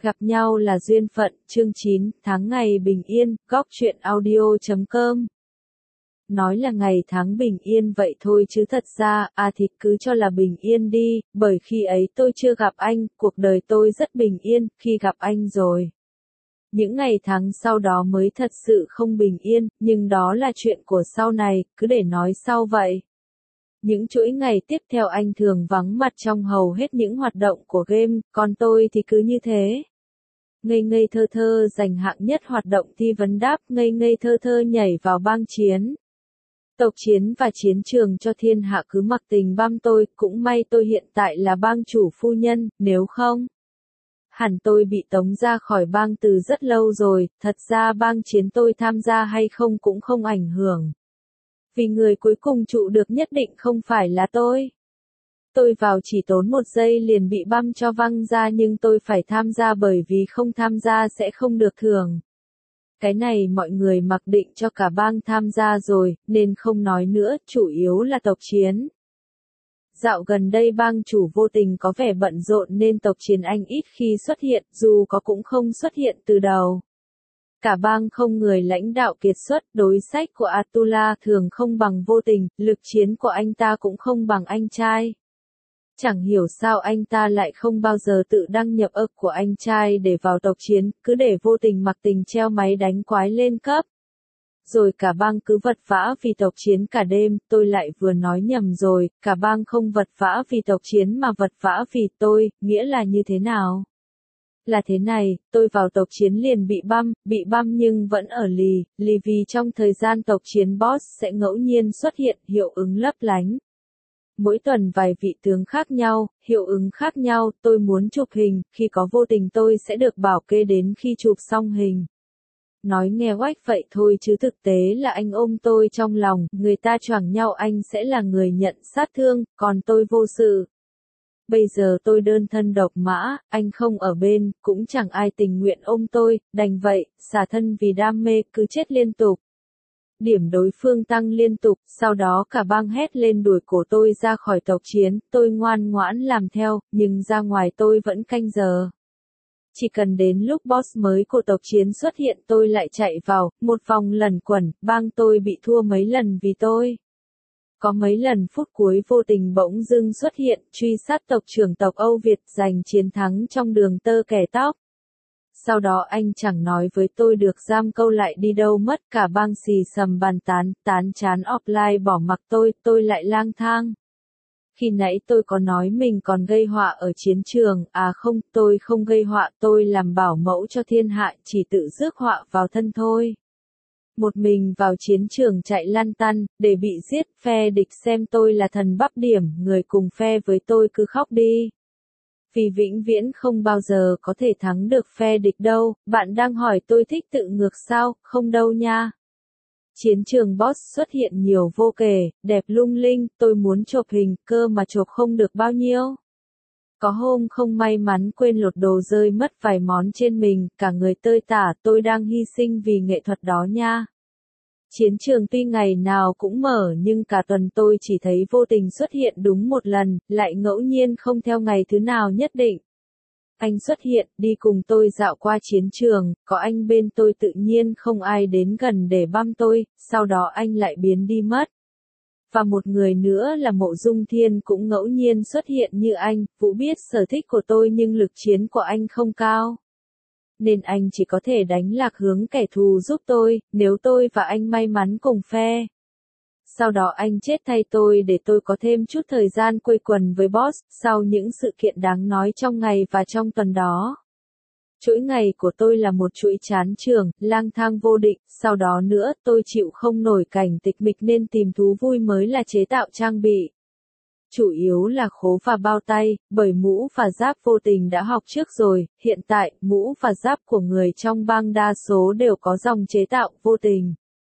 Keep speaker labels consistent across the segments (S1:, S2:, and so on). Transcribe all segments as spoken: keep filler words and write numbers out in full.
S1: Gặp nhau là duyên phận, chương chín, tháng ngày bình yên, góc truyện audio chấm com. Nói là ngày tháng bình yên vậy thôi chứ thật ra, à thì cứ cho là bình yên đi, bởi khi ấy tôi chưa gặp anh, cuộc đời tôi rất bình yên, khi gặp anh rồi. Những ngày tháng sau đó mới thật sự không bình yên, nhưng đó là chuyện của sau này, cứ để nói sau vậy. Những chuỗi ngày tiếp theo anh thường vắng mặt trong hầu hết những hoạt động của game, còn tôi thì cứ như thế. Ngây ngây thơ thơ giành hạng nhất hoạt động thi vấn đáp, ngây ngây thơ thơ nhảy vào bang chiến. Tộc chiến và chiến trường cho thiên hạ cứ mặc tình băm tôi, cũng may tôi hiện tại là bang chủ phu nhân, nếu không hẳn tôi bị tống ra khỏi bang từ rất lâu rồi, thật ra bang chiến tôi tham gia hay không cũng không ảnh hưởng. Vì người cuối cùng trụ được nhất định không phải là tôi. Tôi vào chỉ tốn một giây liền bị băm cho văng ra nhưng tôi phải tham gia bởi vì không tham gia sẽ không được thưởng. Cái này mọi người mặc định cho cả bang tham gia rồi, nên không nói nữa, chủ yếu là tộc chiến. Dạo gần đây bang chủ vô tình có vẻ bận rộn nên tộc chiến anh ít khi xuất hiện, dù có cũng không xuất hiện từ đầu. Cả bang không người lãnh đạo kiệt xuất, đối sách của Atula thường không bằng vô tình, lực chiến của anh ta cũng không bằng anh trai. Chẳng hiểu sao anh ta lại không bao giờ tự đăng nhập ức của anh trai để vào tộc chiến, cứ để vô tình mặc tình treo máy đánh quái lên cấp. Rồi cả bang cứ vật vã vì tộc chiến cả đêm, tôi lại vừa nói nhầm rồi, cả bang không vật vã vì tộc chiến mà vật vã vì tôi, nghĩa là như thế nào? Là thế này, tôi vào tộc chiến liền bị băm, bị băm nhưng vẫn ở lì, lì vì trong thời gian tộc chiến boss sẽ ngẫu nhiên xuất hiện, hiệu ứng lấp lánh. Mỗi tuần vài vị tướng khác nhau, hiệu ứng khác nhau, tôi muốn chụp hình, khi có vô tình tôi sẽ được bảo kê đến khi chụp xong hình. Nói nghe oách vậy thôi chứ thực tế là anh ôm tôi trong lòng, người ta choảng nhau anh sẽ là người nhận sát thương, còn tôi vô sự. Bây giờ tôi đơn thân độc mã, anh không ở bên, cũng chẳng ai tình nguyện ôm tôi, đành vậy, xả thân vì đam mê, cứ chết liên tục. Điểm đối phương tăng liên tục, sau đó cả bang hét lên đuổi cổ tôi ra khỏi tộc chiến, tôi ngoan ngoãn làm theo, nhưng ra ngoài tôi vẫn canh giờ. Chỉ cần đến lúc boss mới của tộc chiến xuất hiện tôi lại chạy vào, một vòng lẩn quẩn, bang tôi bị thua mấy lần vì tôi. Có mấy lần phút cuối vô tình bỗng dưng xuất hiện, truy sát tộc trưởng tộc Âu Việt giành chiến thắng trong đường tơ kẻ tóc. Sau đó anh chẳng nói với tôi được giam câu lại đi đâu mất, cả bang xì xầm bàn tán, tán chán offline bỏ mặc tôi, tôi lại lang thang. Khi nãy tôi có nói mình còn gây họa ở chiến trường, à không, tôi không gây họa, tôi làm bảo mẫu cho thiên hạ, chỉ tự rước họa vào thân thôi. Một mình vào chiến trường chạy lăn tăn, để bị giết, phe địch xem tôi là thần bắp điểm, người cùng phe với tôi cứ khóc đi. Vì vĩnh viễn không bao giờ có thể thắng được phe địch đâu, bạn đang hỏi tôi thích tự ngược sao, không đâu nha. Chiến trường boss xuất hiện nhiều vô kể, đẹp lung linh, tôi muốn chụp hình, cơ mà chụp không được bao nhiêu. Có hôm không may mắn quên lột đồ rơi mất vài món trên mình, cả người tơi tả, tôi đang hy sinh vì nghệ thuật đó nha. Chiến trường tuy ngày nào cũng mở nhưng cả tuần tôi chỉ thấy vô tình xuất hiện đúng một lần, lại ngẫu nhiên không theo ngày thứ nào nhất định. Anh xuất hiện, đi cùng tôi dạo qua chiến trường, có anh bên tôi tự nhiên không ai đến gần để băm tôi, sau đó anh lại biến đi mất. Và một người nữa là Mộ Dung Thiên cũng ngẫu nhiên xuất hiện như anh, Vũ biết sở thích của tôi nhưng lực chiến của anh không cao. Nên anh chỉ có thể đánh lạc hướng kẻ thù giúp tôi, nếu tôi và anh may mắn cùng phe. Sau đó anh chết thay tôi để tôi có thêm chút thời gian quây quần với boss, sau những sự kiện đáng nói trong ngày và trong tuần đó. Chuỗi ngày của tôi là một chuỗi chán trường, lang thang vô định, sau đó nữa tôi chịu không nổi cảnh tịch mịch nên tìm thú vui mới là chế tạo trang bị. Chủ yếu là khố và bao tay, bởi mũ và giáp vô tình đã học trước rồi, hiện tại, mũ và giáp của người trong bang đa số đều có dòng chế tạo vô tình.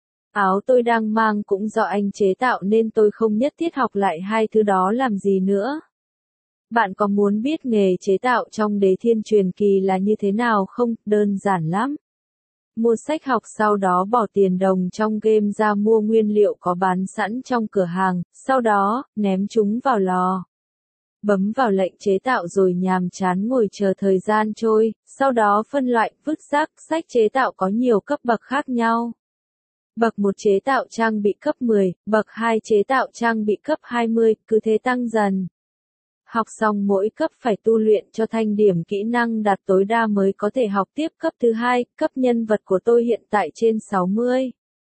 S1: Áo tôi đang mang cũng do anh chế tạo nên tôi không nhất thiết học lại hai thứ đó làm gì nữa. Bạn có muốn biết nghề chế tạo trong Đế Thiên truyền kỳ là như thế nào không? Đơn giản lắm. Mua sách học sau đó bỏ tiền đồng trong game ra mua nguyên liệu có bán sẵn trong cửa hàng, sau đó, ném chúng vào lò. bấm vào lệnh chế tạo rồi nhàm chán ngồi chờ thời gian trôi, sau đó phân loại, vứt rác. Sách chế tạo có nhiều cấp bậc khác nhau. Bậc một chế tạo trang bị cấp mười, bậc hai chế tạo trang bị cấp hai mươi, cứ thế tăng dần. Học xong mỗi cấp phải tu luyện cho thanh điểm kỹ năng đạt tối đa mới có thể học tiếp cấp thứ hai. Cấp nhân vật của tôi hiện tại trên sáu mươi.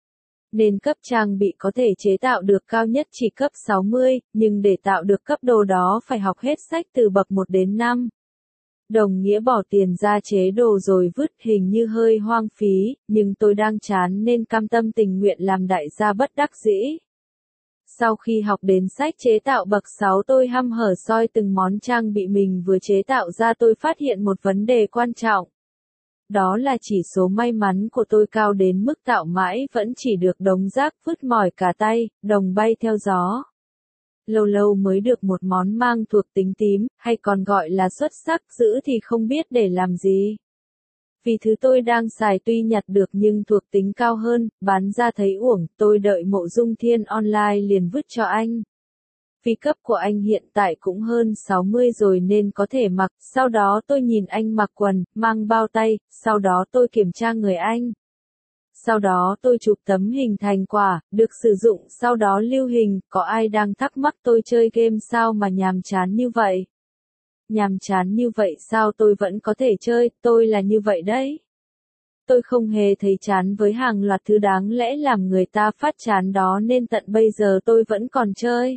S1: Nên cấp trang bị có thể chế tạo được cao nhất chỉ cấp sáu mươi, nhưng để tạo được cấp đồ đó phải học hết sách từ bậc một đến năm. Đồng nghĩa bỏ tiền ra chế đồ rồi vứt, hình như hơi hoang phí, nhưng tôi đang chán nên cam tâm tình nguyện làm đại gia bất đắc dĩ. Sau khi học đến sách chế tạo bậc sáu, tôi hăm hở soi từng món trang bị mình vừa chế tạo ra. Tôi phát hiện một vấn đề quan trọng. Đó là chỉ số may mắn của tôi cao đến mức tạo mãi vẫn chỉ được đống rác, vứt mỏi cả tay, đồng bay theo gió. Lâu lâu mới được một món mang thuộc tính tím, hay còn gọi là xuất sắc, giữ thì không biết để làm gì. Vì thứ tôi đang xài tuy nhặt được nhưng thuộc tính cao hơn, bán ra thấy uổng, tôi đợi Mộ Dung Thiên online liền vứt cho anh. Vì cấp của anh hiện tại cũng hơn sáu mươi rồi nên có thể mặc, sau đó tôi nhìn anh mặc quần, mang bao tay, sau đó tôi kiểm tra người anh. Sau đó tôi chụp tấm hình thành quả, được sử dụng, sau đó lưu hình. Có ai đang thắc mắc tôi chơi game sao mà nhàm chán như vậy? Nhàm chán như vậy sao tôi vẫn có thể chơi, tôi là như vậy đấy. Tôi không hề thấy chán với hàng loạt thứ đáng lẽ làm người ta phát chán đó nên tận bây giờ tôi vẫn còn chơi.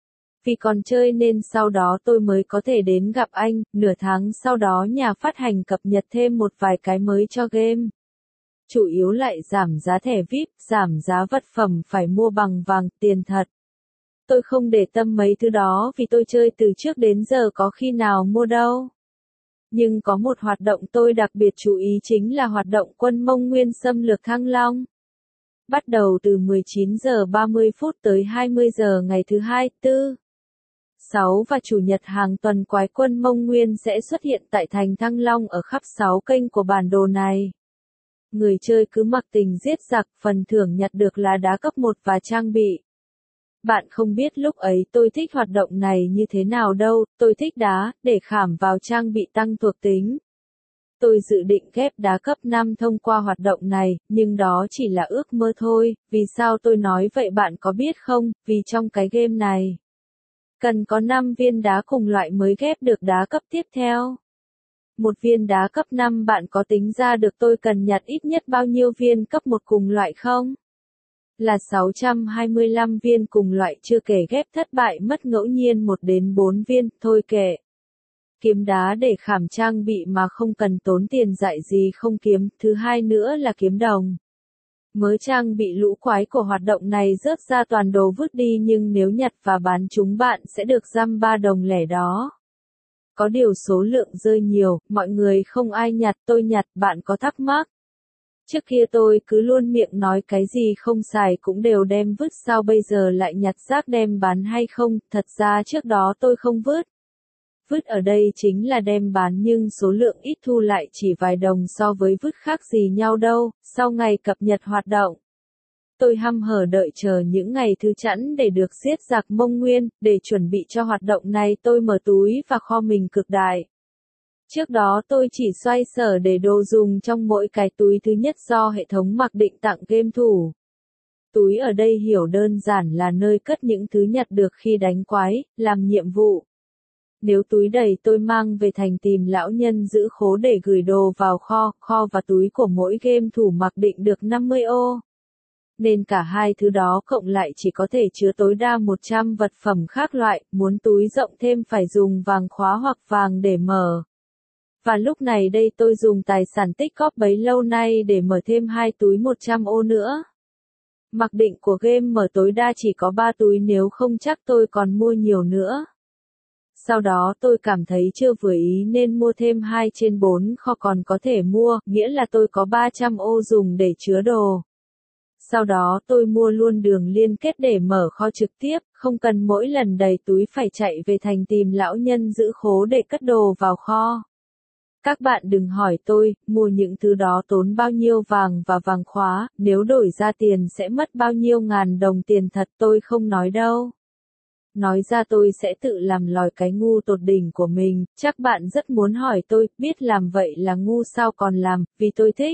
S1: Vì còn chơi nên sau đó tôi mới có thể đến gặp anh, nửa tháng sau đó nhà phát hành cập nhật thêm một vài cái mới cho game. Chủ yếu lại giảm giá thẻ vi ai pi, giảm giá vật phẩm phải mua bằng vàng, tiền thật. Tôi không để tâm mấy thứ đó vì tôi chơi từ trước đến giờ có khi nào mua đâu. Nhưng có một hoạt động tôi đặc biệt chú ý chính là hoạt động quân Mông Nguyên xâm lược Thăng Long. Bắt đầu từ mười chín giờ ba mươi phút tới hai mươi giờ ngày thứ hai, tư, sáu và chủ nhật hàng tuần, quái quân Mông Nguyên sẽ xuất hiện tại thành Thăng Long ở khắp sáu kênh của bản đồ này. Người chơi cứ mặc tình giết giặc, phần thưởng nhặt được là đá cấp một và trang bị. Bạn không biết lúc ấy tôi thích hoạt động này như thế nào đâu, tôi thích đá, để khảm vào trang bị tăng thuộc tính. Tôi dự định ghép đá cấp năm thông qua hoạt động này, nhưng đó chỉ là ước mơ thôi. Vì sao tôi nói vậy bạn có biết không? Vì trong cái game này, cần có năm viên đá cùng loại mới ghép được đá cấp tiếp theo. Một viên đá cấp năm bạn có tính ra được tôi cần nhặt ít nhất bao nhiêu viên cấp một cùng loại không? Là sáu trăm hai mươi lăm viên cùng loại, chưa kể ghép thất bại mất ngẫu nhiên một đến bốn viên, thôi kệ. Kiếm đá để khảm trang bị mà không cần tốn tiền dại gì không kiếm, thứ hai nữa là kiếm đồng. Mớ trang bị lũ quái của hoạt động này rớt ra toàn đồ vứt đi, nhưng nếu nhặt và bán chúng bạn sẽ được giam ba đồng lẻ đó. Có điều số lượng rơi nhiều, mọi người không ai nhặt, tôi nhặt, bạn có thắc mắc. Trước kia tôi cứ luôn miệng nói cái gì không xài cũng đều đem vứt, sao bây giờ lại nhặt rác đem bán hay không? Thật ra trước đó tôi không vứt. Vứt ở đây chính là đem bán nhưng số lượng ít, thu lại chỉ vài đồng, so với vứt khác gì nhau đâu. Sau ngày cập nhật hoạt động, tôi hăm hở đợi chờ những ngày thứ chẵn để được giết giặc Mông Nguyên. Để chuẩn bị cho hoạt động này tôi mở túi và kho mình cực đại. Trước đó tôi chỉ xoay sở để đồ dùng trong mỗi cái túi, thứ nhất do hệ thống mặc định tặng game thủ. Túi ở đây hiểu đơn giản là nơi cất những thứ nhặt được khi đánh quái, làm nhiệm vụ. Nếu túi đầy tôi mang về thành tìm lão nhân giữ khố để gửi đồ vào kho, kho và túi của mỗi game thủ mặc định được năm mươi ô. Nên cả hai thứ đó cộng lại chỉ có thể chứa tối đa một trăm vật phẩm khác loại, muốn túi rộng thêm phải dùng vàng khóa hoặc vàng để mở. Và lúc này đây tôi dùng tài sản tích góp bấy lâu nay để mở thêm hai túi một trăm ô nữa. Mặc định của game mở tối đa chỉ có ba túi, nếu không chắc tôi còn mua nhiều nữa. Sau đó tôi cảm thấy chưa vừa ý nên mua thêm hai trên bốn kho còn có thể mua, nghĩa là tôi có ba trăm ô dùng để chứa đồ. Sau đó tôi mua luôn đường liên kết để mở kho trực tiếp, không cần mỗi lần đầy túi phải chạy về thành tìm lão nhân giữ khố để cất đồ vào kho. Các bạn đừng hỏi tôi, mua những thứ đó tốn bao nhiêu vàng và vàng khóa, nếu đổi ra tiền sẽ mất bao nhiêu ngàn đồng tiền thật, tôi không nói đâu. Nói ra tôi sẽ tự làm lòi cái ngu tột đỉnh của mình, chắc bạn rất muốn hỏi tôi, biết làm vậy là ngu sao còn làm, vì tôi thích.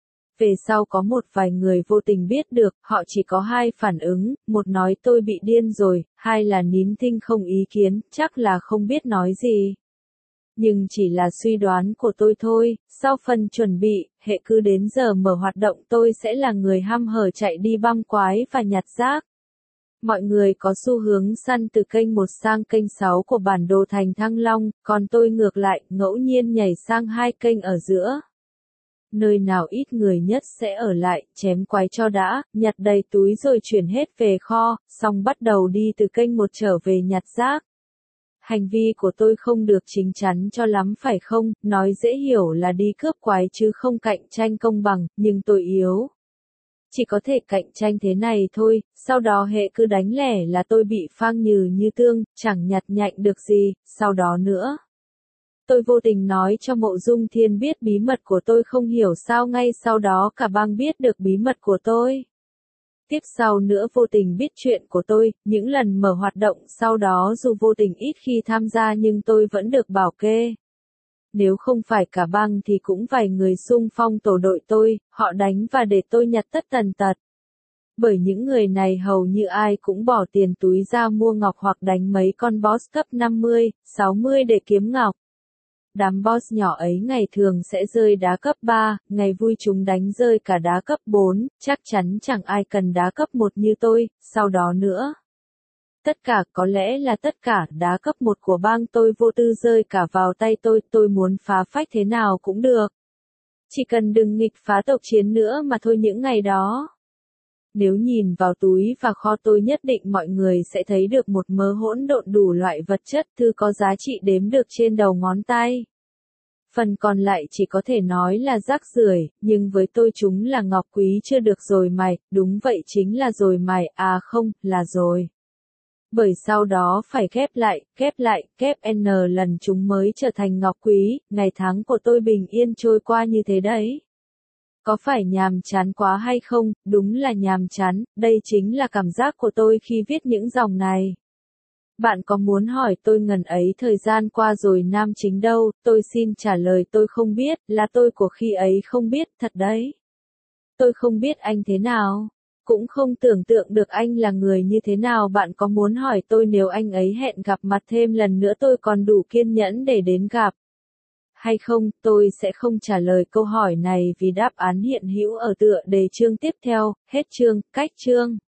S1: Về sau có một vài người vô tình biết được, họ chỉ có hai phản ứng, một nói tôi bị điên rồi, hai là nín thinh không ý kiến, chắc là không biết nói gì. Nhưng chỉ là suy đoán của tôi thôi, sau phần chuẩn bị, hệ cứ đến giờ mở hoạt động tôi sẽ là người hăm hở chạy đi băm quái và nhặt rác. Mọi người có xu hướng săn từ kênh một sang kênh sáu của bản đồ thành Thăng Long, còn tôi ngược lại, ngẫu nhiên nhảy sang hai kênh ở giữa. Nơi nào ít người nhất sẽ ở lại, chém quái cho đã, nhặt đầy túi rồi chuyển hết về kho, xong bắt đầu đi từ kênh một trở về nhặt rác. Hành vi của tôi không được chính chắn cho lắm phải không, nói dễ hiểu là đi cướp quái chứ không cạnh tranh công bằng, nhưng tôi yếu. Chỉ có thể cạnh tranh thế này thôi, sau đó hệ cứ đánh lẻ là tôi bị phang nhừ như tương, chẳng nhặt nhạnh được gì, sau đó nữa. Tôi vô tình nói cho Mộ Dung Thiên biết bí mật của tôi không hiểu sao ngay sau đó cả bang biết được bí mật của tôi. Tiếp sau nữa vô tình biết chuyện của tôi, những lần mở hoạt động sau đó dù vô tình ít khi tham gia nhưng tôi vẫn được bảo kê. Nếu không phải cả bang thì cũng vài người xung phong tổ đội tôi, họ đánh và để tôi nhặt tất tần tật. Bởi những người này hầu như ai cũng bỏ tiền túi ra mua ngọc hoặc đánh mấy con boss cấp năm mươi, sáu mươi để kiếm ngọc. Đám boss nhỏ ấy ngày thường sẽ rơi đá cấp ba, ngày vui chúng đánh rơi cả đá cấp bốn, chắc chắn chẳng ai cần đá cấp một như tôi, sau đó nữa. Tất cả, có lẽ là tất cả, đá cấp một của bang tôi vô tư rơi cả vào tay tôi, tôi muốn phá phách thế nào cũng được. Chỉ cần đừng nghịch phá tộc chiến nữa mà thôi những ngày đó. Nếu nhìn vào túi và kho tôi nhất định mọi người sẽ thấy được một mớ hỗn độn đủ loại vật chất thư có giá trị đếm được trên đầu ngón tay. Phần còn lại chỉ có thể nói là rác rưởi, nhưng với tôi chúng là ngọc quý chưa được dồi mài, đúng vậy chính là dồi mài, à không, là rồi. Bởi sau đó phải ghép lại, ghép lại, ghép n lần chúng mới trở thành ngọc quý, ngày tháng của tôi bình yên trôi qua như thế đấy. Có phải nhàm chán quá hay không? Đúng là nhàm chán, đây chính là cảm giác của tôi khi viết những dòng này. Bạn có muốn hỏi tôi ngần ấy thời gian qua rồi nam chính đâu, tôi xin trả lời tôi không biết, là tôi của khi ấy không biết, thật đấy. Tôi không biết anh thế nào, cũng không tưởng tượng được anh là người như thế nào. Bạn có muốn hỏi tôi nếu anh ấy hẹn gặp mặt thêm lần nữa tôi còn đủ kiên nhẫn để đến gặp hay không? Tôi sẽ không trả lời câu hỏi này vì đáp án hiện hữu ở tựa đề chương tiếp theo, hết chương, cách chương.